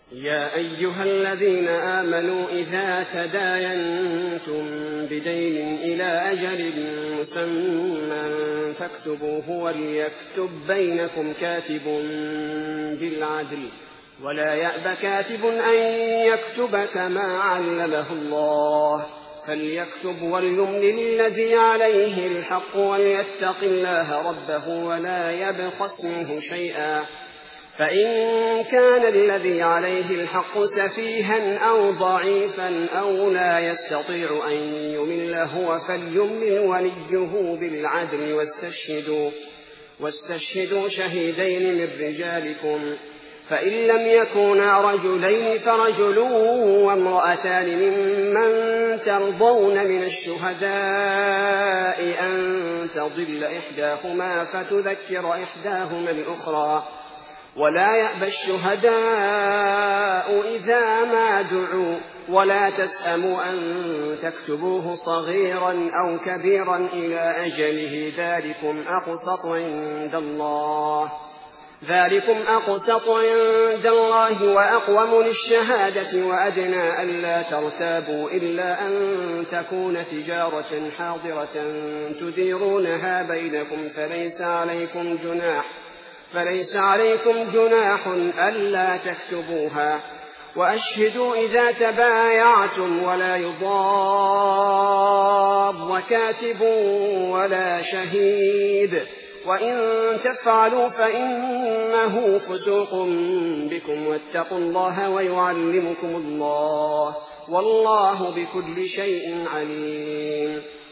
يا أيها الذين آمنوا إذا تداينتم بدين إلى أجل مسمى فاكتبوه وليكتب بينكم كاتب بالعدل ولا يأب كاتب أن يكتب كما علمه الله فليكتب وليملل الذي عليه الحق وليتق الله ربه ولا يبخس منه شيئا فإن كان الذي عليه الحق سفيها أو ضعيفا أو لا يستطيع أن يمل هو فليملل وليه بالعدل واستشهدوا شهيدين من رجالكم فإن لم يكونا رجلين فرجل وامرأتان ممن ترضون من الشهداء أن تضل إحداهما فتذكر إحداهما الأخرى ولا يأبى الشهداء إذا ما دعوا ولا تسأموا أن تكتبوه صغيرا أو كبيرا إلى أجله ذلكم أقسط عند الله وأقوم للشهادة وأدنى ألا ترتابوا إلا أن تكون تجارة حاضرة تديرونها بينكم فليس عليكم جناح ألا تكتبوها وأشهدوا إذا تبايعتم ولا يضار كاتب ولا شهيد وإن تفعلوا فإنه فسوق بكم واتقوا الله ويعلمكم الله والله بكل شيء عليم